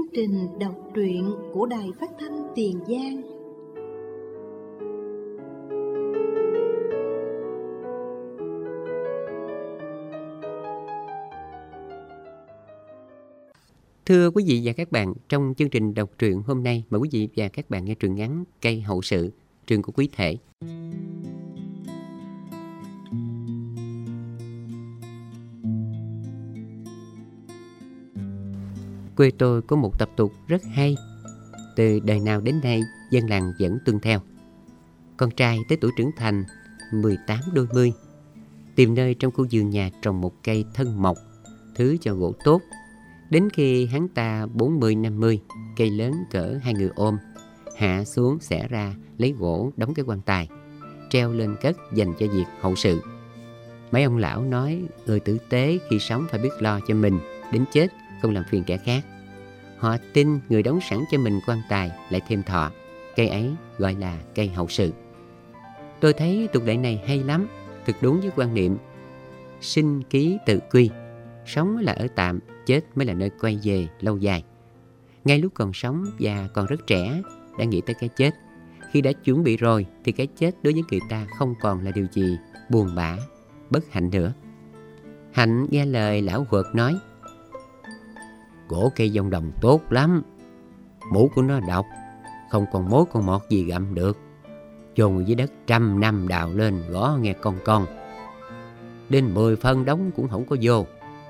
trình đọc truyện của Đài Phát thanh Tiền Giang. Thưa quý vị và các bạn, trong chương trình đọc truyện hôm nay, mời quý vị và các bạn nghe truyện ngắn Cây Hậu Sự, truyện của Quý Thể. Quê tôi có một tập tục rất hay. Từ đời nào đến nay, dân làng vẫn tuân theo. Con trai tới tuổi trưởng thành, 18 đôi mươi, tìm nơi trong khu vườn nhà trồng một cây thân mộc, thứ cho gỗ tốt. Đến khi hắn ta 40-50, cây lớn cỡ hai người ôm, hạ xuống xẻ ra, lấy gỗ đóng cái quan tài, treo lên cất dành cho việc hậu sự. Mấy ông lão nói người tử tế khi sống phải biết lo cho mình, đến chết không làm phiền kẻ khác. Họ tin người đóng sẵn cho mình quan tài lại thêm thọ. Cây ấy gọi là cây hậu sự. Tôi thấy tục lệ này hay lắm, thực đúng với quan niệm sinh ký tự quy. Sống là ở tạm, chết mới là nơi quay về lâu dài. Ngay lúc còn sống và còn rất trẻ, đã nghĩ tới cái chết. Khi đã chuẩn bị rồi thì cái chết đối với người ta không còn là điều gì buồn bã, bất hạnh nữa. Hạnh nghe lời lão Quật nói: gỗ cây dông đồng tốt lắm, mũ của nó độc, không còn mối con mọt gì gặm được. Chôn dưới đất 100 năm đào lên gõ nghe con. Đến 10 phân đóng cũng không có vô.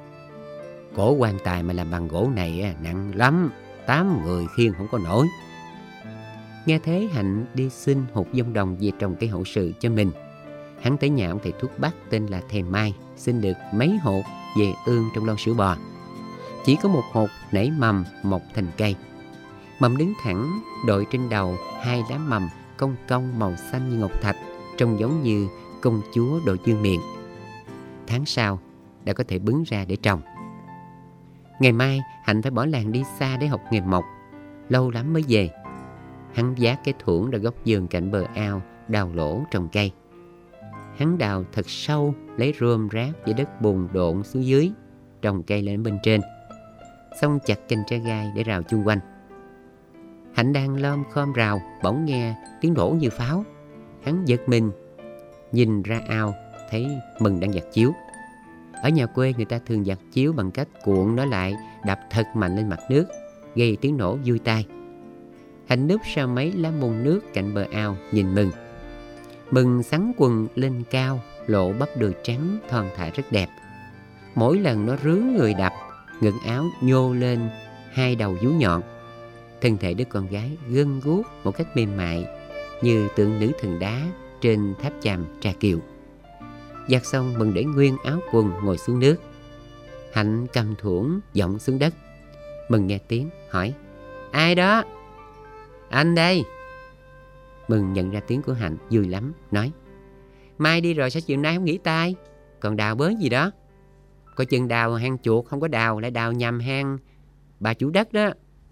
Cổ quan tài mà làm bằng gỗ này nặng lắm, 8 người khiêng không có nổi. Nghe thế Hạnh đi xin hột dông đồng về trồng cây hậu sự cho mình. Hắn tới nhà ông thầy thuốc Bắc tên là thầy Mai, xin được mấy hột về ương trong lon sữa bò. Chỉ có một hột nảy mầm mọc thành cây. Mầm đứng thẳng, đội trên đầu 2 lá mầm cong cong màu xanh như ngọc thạch, trông giống như công chúa đội dương miện. Tháng sau đã có thể bứng ra để trồng. Ngày mai Hạnh phải bỏ làng đi xa để học nghề mộc, lâu lắm mới về. Hắn vác cái thuổng ra góc vườn cạnh bờ ao, đào lỗ trồng cây. Hắn đào thật sâu, lấy rơm rác với đất bùn độn xuống dưới, trồng cây lên bên trên, xong chặt cành tre gai để rào chung quanh. Hạnh đang lom khom rào, bỗng nghe tiếng nổ như pháo. Hắn giật mình, nhìn ra ao thấy Mừng đang giặt chiếu. Ở nhà quê người ta thường giặt chiếu bằng cách cuộn nó lại, đập thật mạnh lên mặt nước, gây tiếng nổ vui tai. Hạnh núp sau mấy lá mùng nước cạnh bờ ao nhìn Mừng. Mừng xắn quần lên cao, lộ bắp đùi trắng thon thả rất đẹp. Mỗi lần nó rướn người đập, ngực áo nhô lên 2 đầu vú nhọn. Thân thể đứa con gái gân guốc một cách mềm mại, như tượng nữ thần đá trên tháp chàm Trà Kiệu. Giặt xong Mừng để nguyên áo quần ngồi xuống nước. Hạnh cầm thuổng dọng xuống đất. Mừng nghe tiếng hỏi: ai đó? Anh đây. Mừng nhận ra tiếng của Hạnh vui lắm, nói: mai đi rồi sao chiều nay không nghỉ tay, còn đào bới gì đó? Coi chừng đào hang chuột không có đào, lại đào nhầm hang bà chủ đất đó.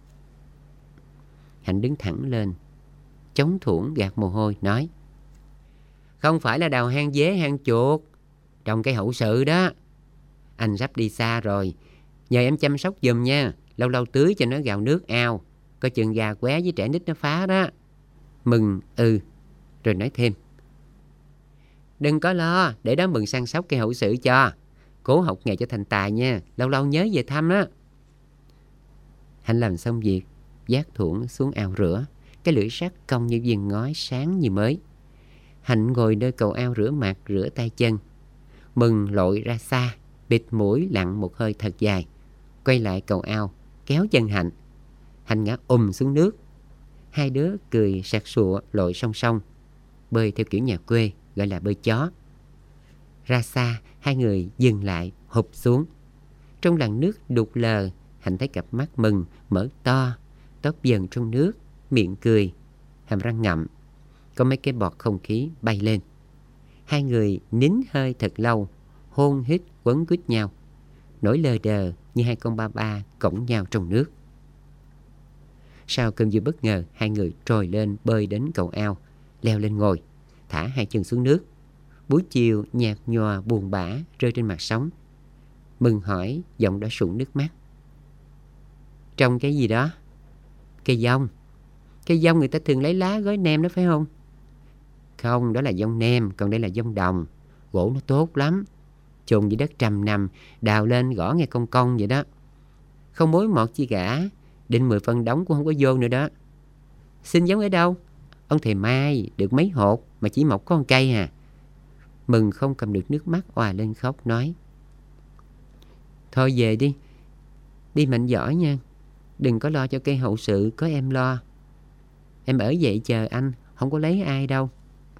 Hạnh đứng thẳng lên, chống thuổng gạt mồ hôi, nói: không phải là đào hang dế hang chuột, trồng cây hậu sự đó. Anh sắp đi xa rồi, nhờ em chăm sóc giùm nha, lâu lâu tưới cho nó gào nước ao, coi chừng gà qué với trẻ nít nó phá đó. Mừng rồi nói thêm: đừng có lo, để đó Mừng săn sóc cây hậu sự cho, cố học nghề cho thành tài nha, lâu lâu nhớ về thăm đó. Hạnh làm xong việc, vác thuổng xuống ao rửa. Cái lưỡi sắt cong như viên ngói sáng như mới. Hạnh ngồi nơi cầu ao rửa mặt, rửa tay chân. Mừng lội ra xa, bịt mũi lặn một hơi thật dài, quay lại cầu ao, kéo chân Hạnh. Hạnh ngã xuống nước. Hai đứa cười sặc sụa lội song song, bơi theo kiểu nhà quê, gọi là bơi chó. Ra xa, hai người dừng lại, hụp xuống. Trong làn nước đục lờ, Hạnh thấy cặp mắt Mừng mở to, tóc dần trong nước, miệng cười, hàm răng ngậm, có mấy cái bọt không khí bay lên. Hai người nín hơi thật lâu, hôn hít quấn quýt nhau, nổi lờ đờ như hai con ba ba cõng nhau trong nước. Sau cơn vui bất ngờ, hai người trồi lên bơi đến cầu ao, leo lên ngồi, thả hai chân xuống nước. Buổi chiều nhạt nhòa buồn bã rơi trên mặt sóng. Mừng hỏi, giọng đã sụn nước mắt: Trồng cái gì đó? Cây dong. Cây dong người ta thường lấy lá gói nem đó phải không? Không, đó là dong nem, còn đây là dong đồng. Gỗ nó tốt lắm, chôn dưới đất 100 năm, đào lên gõ nghe cong cong vậy đó. Không mối mọt chi cả, định 10 phân đóng cũng không có vô nữa đó. Xin giống ở đâu? Ông thầy Mai, được mấy hột mà chỉ mọc có 1 cây à. Mừng không cầm được nước mắt òa lên khóc nói: Thôi về đi, đi mạnh giỏi nha. Đừng có lo cho cây hậu sự, có em lo. Em ở vậy chờ anh, không có lấy ai đâu.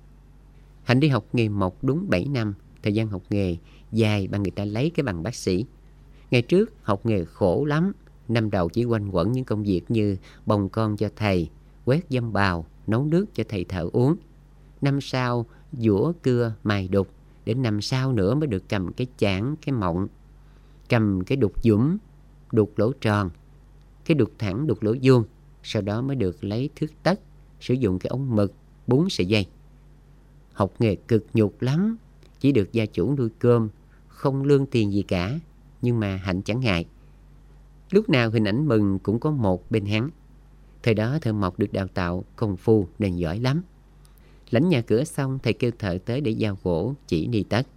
Hạnh đi học nghề mộc đúng 7 năm. Thời gian học nghề dài bằng người ta lấy cái bằng bác sĩ. Ngày trước học nghề khổ lắm. Năm đầu chỉ quanh quẩn những công việc như bồng con cho thầy, quét dăm bào, nấu nước cho thầy thợ uống. Năm sau giũa cưa mài đục. Đến năm sau nữa mới được cầm cái chảng, cái mọng, cầm cái đục dũng, đục lỗ tròn, cái đục thẳng, đục lỗ vuông. Sau đó mới được lấy thước tất, sử dụng cái ống mực, búng sợi dây. Học nghề cực nhục lắm, chỉ được gia chủ nuôi cơm, không lương tiền gì cả. Nhưng mà Hạnh chẳng ngại. Lúc nào hình ảnh Mừng cũng có một bên hắn. Thời đó thợ mộc được đào tạo công phu nên giỏi lắm. Lãnh nhà cửa xong, thầy kêu thợ tới để giao gỗ, chỉ đi tất.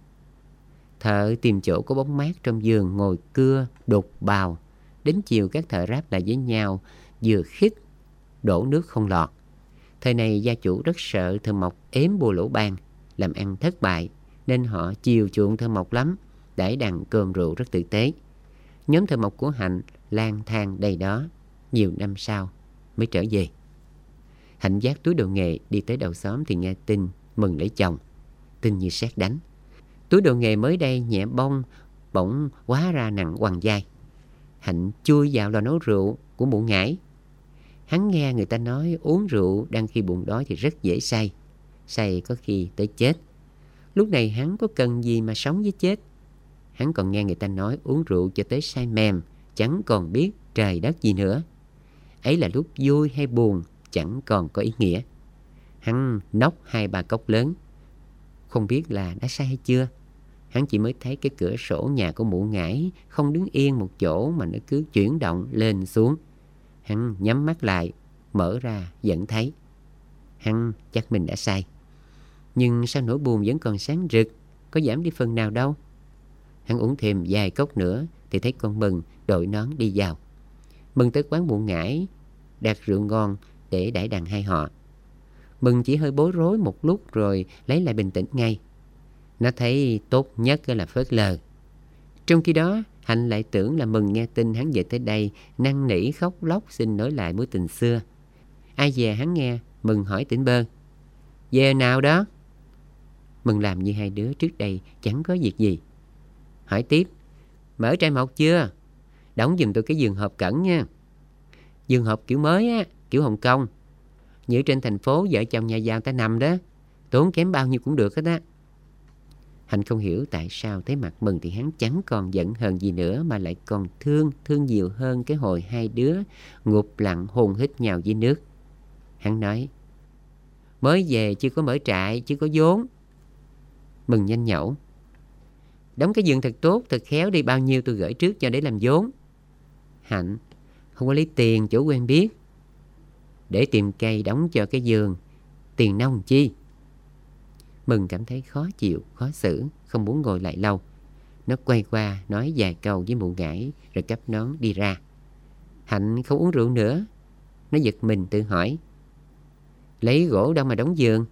Thợ tìm chỗ có bóng mát trong vườn ngồi cưa, đục bào. Đến chiều các thợ ráp lại với nhau, vừa khít, đổ nước không lọt. Thời này gia chủ rất sợ thợ mộc ếm bùa lỗ ban, làm ăn thất bại, nên họ chiều chuộng thợ mộc lắm, đãi đằng cơm rượu rất tử tế. Nhóm thợ mộc của Hạnh lang thang đây đó, nhiều năm sau mới trở về. Hạnh vác túi đồ nghề đi tới đầu xóm thì nghe tin Mừng lấy chồng. Tin như sét đánh. Túi đồ nghề mới đây nhẹ bông, bỗng hóa ra nặng quằn vai. Hạnh chui vào lò nấu rượu của mụ Ngải. Hắn nghe người ta nói uống rượu đang khi bụng đói thì rất dễ say. Say có khi tới chết. Lúc này hắn có cần gì mà sống với chết. Hắn còn nghe người ta nói uống rượu cho tới say mềm, chẳng còn biết trời đất gì nữa. Ấy là lúc vui hay buồn chẳng còn có ý nghĩa. Hắn nốc 2-3 cốc lớn, không biết là đã say hay chưa. Hắn chỉ mới thấy cái cửa sổ nhà của mụ Ngải không đứng yên một chỗ mà nó cứ chuyển động lên xuống. Hắn nhắm mắt lại, mở ra vẫn thấy. Hắn chắc mình đã say. Nhưng sao nỗi buồn vẫn còn sáng rực, có giảm đi phần nào đâu. Hắn uống thêm vài cốc nữa thì thấy con Mừng đội nón đi vào. Mừng tới quán mụ Ngải đặt rượu ngon để đãi đằng hai họ. Mừng chỉ hơi bối rối một lúc rồi lấy lại bình tĩnh ngay. Nó thấy tốt nhất là phớt lờ. Trong khi đó Hạnh lại tưởng là Mừng nghe tin hắn về tới đây, năn nỉ khóc lóc xin nối lại mối tình xưa. Ai về hắn nghe, Mừng hỏi tỉnh bơ: Về nào đó? Mừng làm như hai đứa trước đây chẳng có việc gì. Hỏi tiếp: Mở trai mộc chưa? Đóng giùm tôi cái giường hộp cẩn nha. Giường hộp kiểu mới á, kiểu Hồng Kông. Như trên thành phố vợ chồng nhà giàu ta nằm đó, tốn kém bao nhiêu cũng được hết á. Hạnh không hiểu tại sao thấy mặt Mừng thì hắn chẳng còn giận hờn gì nữa, mà lại còn thương nhiều hơn cái hồi hai đứa ngụp lặng hôn hít nhau dưới nước. Hắn nói: Mới về chưa có mở trại, chưa có vốn. Mừng nhanh nhẩu: Đóng cái giường thật tốt, thật khéo đi, bao nhiêu tôi gửi trước cho để làm vốn. Hạnh: Không có lấy tiền chỗ quen biết. Để tìm cây đóng cho cái giường, tiền nông chi. Mừng cảm thấy khó chịu, khó xử, không muốn ngồi lại lâu. Nó quay qua nói vài câu với mụ Ngải rồi cắp nón đi ra. Hạnh không uống rượu nữa. Nó giật mình tự hỏi: Lấy gỗ đâu mà đóng giường?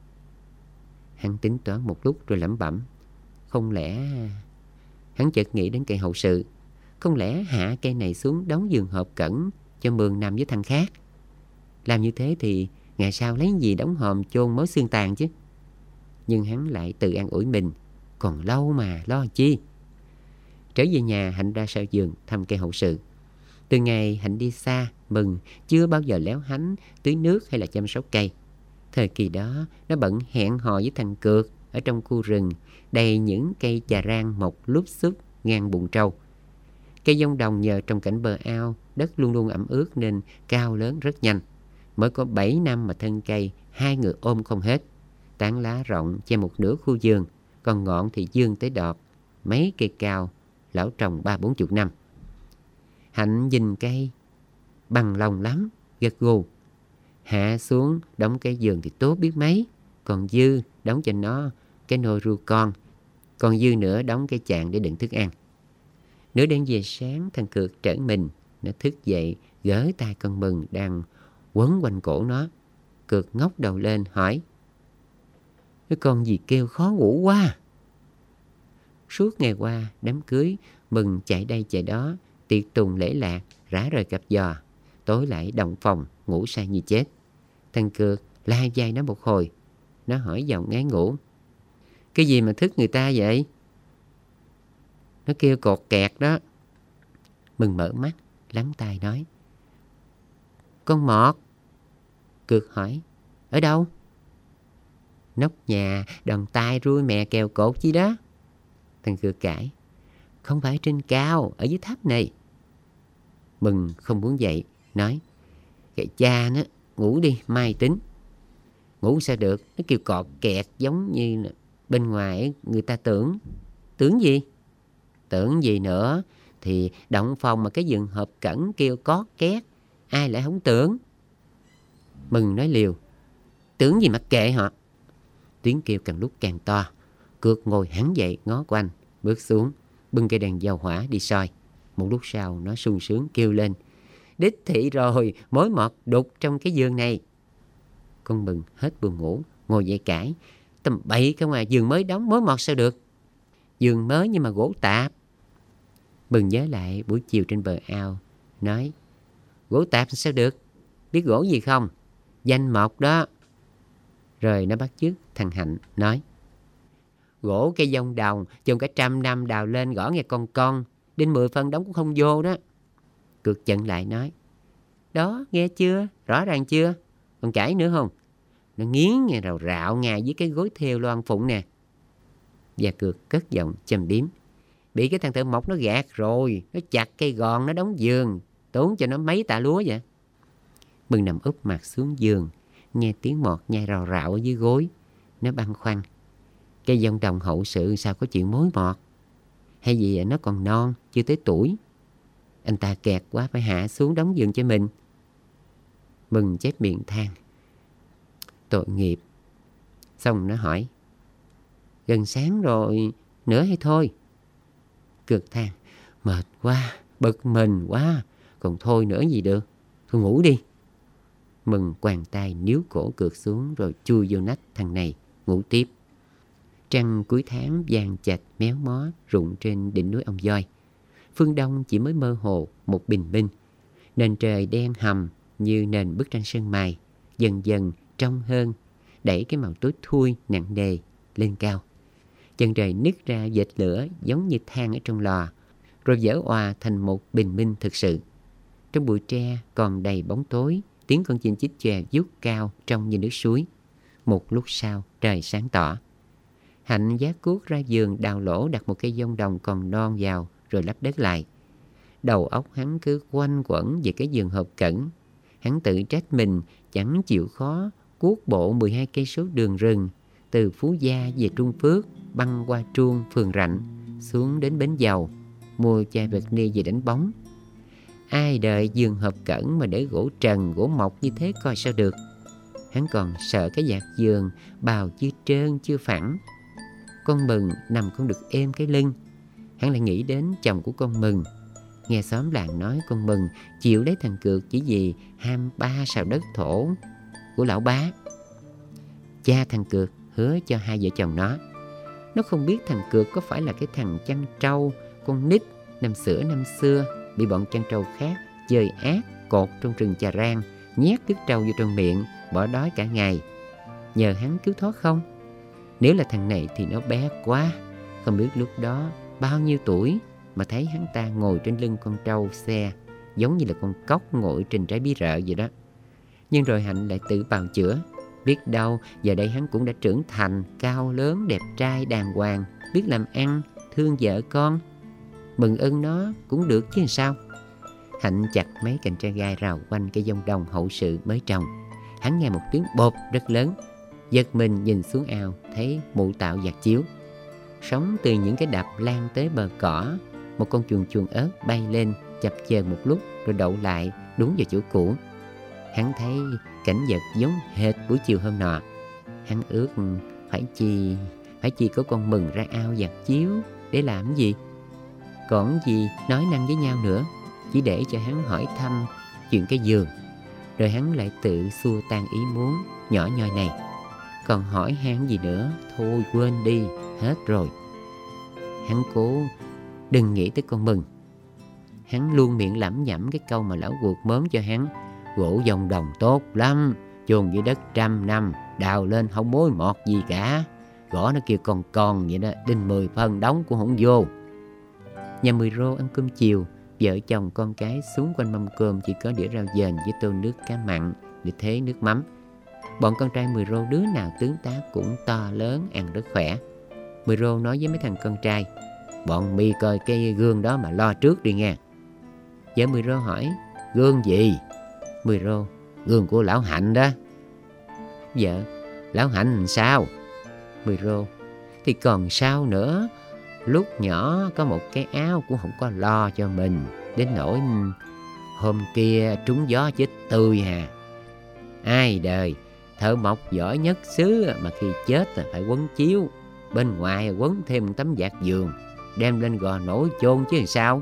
Hắn tính toán một lúc rồi lẩm bẩm: Không lẽ... Hắn chợt nghĩ đến cây hậu sự. Không lẽ hạ cây này xuống đóng giường hộp cẩn cho Mường nằm với thằng khác? Làm như thế thì ngày sau lấy gì đóng hòm chôn mớ xương tàn chứ? Nhưng hắn lại tự an ủi mình: Còn lâu mà, lo chi. Trở về nhà, Hạnh ra sau giường thăm cây hậu sự. Từ ngày Hạnh đi xa, Mừng chưa bao giờ léo hánh tưới nước hay là chăm sóc cây. Thời kỳ đó nó bận hẹn hò với thằng Cược ở trong khu rừng đầy những cây chà rang mọc lúp xúp ngang bùn trâu. Cây dông đồng nhờ trồng cạnh bờ ao, đất luôn luôn ẩm ướt nên cao lớn rất nhanh. Mới có 7 năm mà thân cây 2 người ôm không hết. Tán lá rộng che một nửa khu vườn, còn ngọn thì vươn tới đọt. Mấy cây cao lão trồng 30-40 năm. Hạnh nhìn cây bằng lòng lắm, gật gù. Hạ xuống đóng cái giường thì tốt biết mấy. Còn dư đóng cho nó cái nồi ru con. Còn dư nữa đóng cái chạn để đựng thức ăn. Nửa đêm về sáng, thằng Cược trở mình. Nó thức dậy gỡ tay con Mừng đang quấn quanh cổ nó. Cược ngóc đầu lên hỏi: cái con gì kêu khó ngủ quá? Suốt ngày qua đám cưới, Mừng chạy đây chạy đó, tiệc tùng lễ lạc, rã rời cặp giò. Tối lại động phòng, ngủ say như chết. Thằng Cược lai vai nó một hồi. Nó hỏi giọng ngái ngủ: cái gì mà thức người ta vậy? Nó kêu cột kẹt đó. Mừng mở mắt, lắng tai nói: con mọt. Cược hỏi: ở đâu? Nóc nhà, đòn tay ruôi mẹ kèo cột chi đó. Thằng Cược cãi: không phải trên cao, ở dưới tháp này. Mừng không muốn dậy, nói: cái cha nó, ngủ đi, mai tính. Ngủ sao được, nó kêu cọt kẹt giống như là bên ngoài người ta tưởng. Tưởng gì? Tưởng gì nữa, thì động phòng mà cái giường hộp cẩn kêu cót két, ai lại không tưởng. Mừng nói liều: tưởng gì mặc kệ họ. Tiếng kêu càng lúc càng to. Cược ngồi hẳn dậy ngó quanh, bước xuống, bưng cây đèn dầu hỏa đi soi. Một lúc sau nó sung sướng kêu lên: đích thị rồi, mối mọt đục trong cái giường này. Con Mừng hết buồn ngủ, ngồi dậy cãi: tầm bậy cái ngoài, giường mới đóng mối mọt sao được? Giường mới nhưng mà gỗ tạp. Mừng nhớ lại buổi chiều trên bờ ao, nói: gỗ tạp sao được? Biết gỗ gì không? Danh mộc đó. Rồi nó bắt chước thằng Hạnh nói: gỗ cây dông đồng, chồng cả 100 năm đào lên gõ nghe con, đến 10 phân đóng cũng không vô đó. Cược chận lại nói: đó, nghe chưa? Rõ ràng chưa? Còn cãi nữa không? Nó nghiến nghe rào rạo ngài với cái gối thêu loan phụng nè. Và Cược cất giọng châm biếm: bị cái thằng thợ mộc nó gạt rồi, nó chặt cây gòn nó đóng giường, tốn cho nó mấy tạ lúa vậy. Mừng nằm úp mặt xuống giường, nghe tiếng mọt nhai rào rạo ở dưới gối. Nó băn khoăn: cây dông đồng hậu sự sao có chuyện mối mọt? Hay vì nó còn non, chưa tới tuổi? Anh ta kẹt quá phải hạ xuống đóng giường cho mình. Mừng chép miệng than: tội nghiệp. Xong nó hỏi: gần sáng rồi, nữa hay thôi? Cược than: mệt quá, bực mình quá, còn thôi nữa gì được, thôi ngủ đi. Mừng quàng tay níu cổ Cược xuống rồi chui vô nách thằng này, ngủ tiếp. Trăng cuối tháng vàng chạch méo mó rụng trên đỉnh núi Ông Voi. Phương Đông chỉ mới mơ hồ một bình minh. Nền trời đen hầm như nền bức tranh sơn mài, dần dần trong hơn, đẩy cái màu tối thui nặng nề lên cao. Chân trời nứt ra vệt lửa giống như than ở trong lò, rồi vỡ òa thành một bình minh thực sự. Trong bụi tre còn đầy bóng tối, tiếng con chim chích chòe vút cao trong như nước suối. Một lúc sau trời sáng tỏ. Hạnh vác cuốc ra giường đào lỗ đặt một cây dông đồng còn non vào rồi lấp đất lại. Đầu óc hắn cứ quanh quẩn về cái giường hộp cẩn. Hắn tự trách mình chẳng chịu khó cuốc bộ 12 cây số đường rừng từ Phú Gia về Trung Phước, băng qua Truông, phường Rạnh xuống đến bến Dầu, mua chai vật ni về đánh bóng. Ai đợi giường hộp cẩn mà để gỗ trần, gỗ mộc như thế coi sao được. Hắn còn sợ cái vạt giường bào chưa trơn chưa phẳng. Con Mừng nằm không được êm cái lưng. Hắn lại nghĩ đến chồng của con Mừng. Nghe xóm làng nói con Mừng chịu lấy thằng Cược chỉ vì ham 3 sào đất thổ của lão bá. Cha thằng Cược hứa cho hai vợ chồng nó không biết thằng Cược có phải là cái thằng chăn trâu, con nít năm xửa năm xưa bị bọn chăn trâu khác chơi ác cột trong rừng Chà Rang, nhét cứt trâu vô trong miệng, bỏ đói cả ngày. Nhờ hắn cứu thoát không? Nếu là thằng này thì nó bé quá, không biết lúc đó bao nhiêu tuổi mà thấy hắn ta ngồi trên lưng con trâu xe, giống như là con cóc ngồi trên trái bí rợ vậy đó. Nhưng rồi Hạnh lại tự bào chữa. Biết đâu giờ đây hắn cũng đã trưởng thành, cao lớn, đẹp trai, đàng hoàng, biết làm ăn, thương vợ con. Mừng ưng nó cũng được chứ sao. Hạnh chặt mấy cành tre gai rào quanh cây dông đồng hậu sự mới trồng. Hắn nghe một tiếng bột rất lớn, giật mình nhìn xuống ao, thấy mụ tạo giặt chiếu. Sóng từ những cái đập lan tới bờ cỏ. Một con chuồn chuồn ớt bay lên, chập chờn một lúc rồi đậu lại, đúng vào chỗ cũ. Hắn thấy cảnh vật giống hệt buổi chiều hôm nọ. Hắn ước phải chi có con mừng ra ao giặt chiếu để làm gì. Còn gì nói năng với nhau nữa, chỉ để cho hắn hỏi thăm chuyện cái giường. Rồi hắn lại tự xua tan ý muốn nhỏ nhoi này. Còn hỏi han gì nữa, thôi quên đi, hết rồi. Hắn cố đừng nghĩ tới con mừng. Hắn luôn miệng lẩm nhẩm cái câu mà lão guộc mớm cho hắn: gỗ dòng đồng tốt lắm, chôn dưới đất 100 năm, đào lên không mối mọt gì cả. Gõ nó kêu con vậy đó, đinh 10 phân đóng cũng không vô. Nhà 10 rô ăn cơm chiều, vợ chồng con cái xuống quanh mâm cơm chỉ có đĩa rau dền với tô nước cá mặn để thế nước mắm. Bọn con trai 10 rô đứa nào tướng tá cũng to lớn, ăn rất khỏe. 10 rô nói với mấy thằng con trai: bọn mi coi cái gương đó mà lo trước đi nghe. Vợ 10 rô hỏi: gương gì? 10 rô: gương của lão Hạnh đó. Vợ: lão Hạnh sao? 10 rô: thì còn sao nữa. Lúc nhỏ có một cái áo cũng không có lo cho mình, đến nỗi hôm kia trúng gió chết tươi hà. Ai đời thợ mộc giỏi nhất xứ mà khi chết là phải quấn chiếu, bên ngoài quấn thêm một tấm vạt giường, đem lên gò nổi chôn chứ làm sao.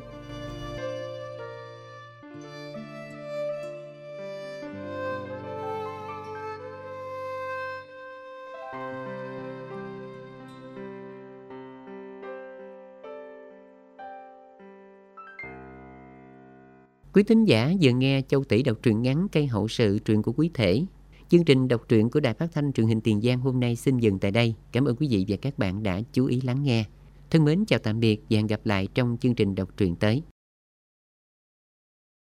Quý thính giả vừa nghe Châu Tỷ đọc truyện ngắn Cây hậu sự, truyện của Quý Thể. Chương trình đọc truyện của Đài Phát thanh Truyền hình Tiền Giang hôm nay xin dừng tại đây. Cảm ơn quý vị và các bạn đã chú ý lắng nghe. Thân mến chào tạm biệt và hẹn gặp lại trong chương trình đọc truyện tới.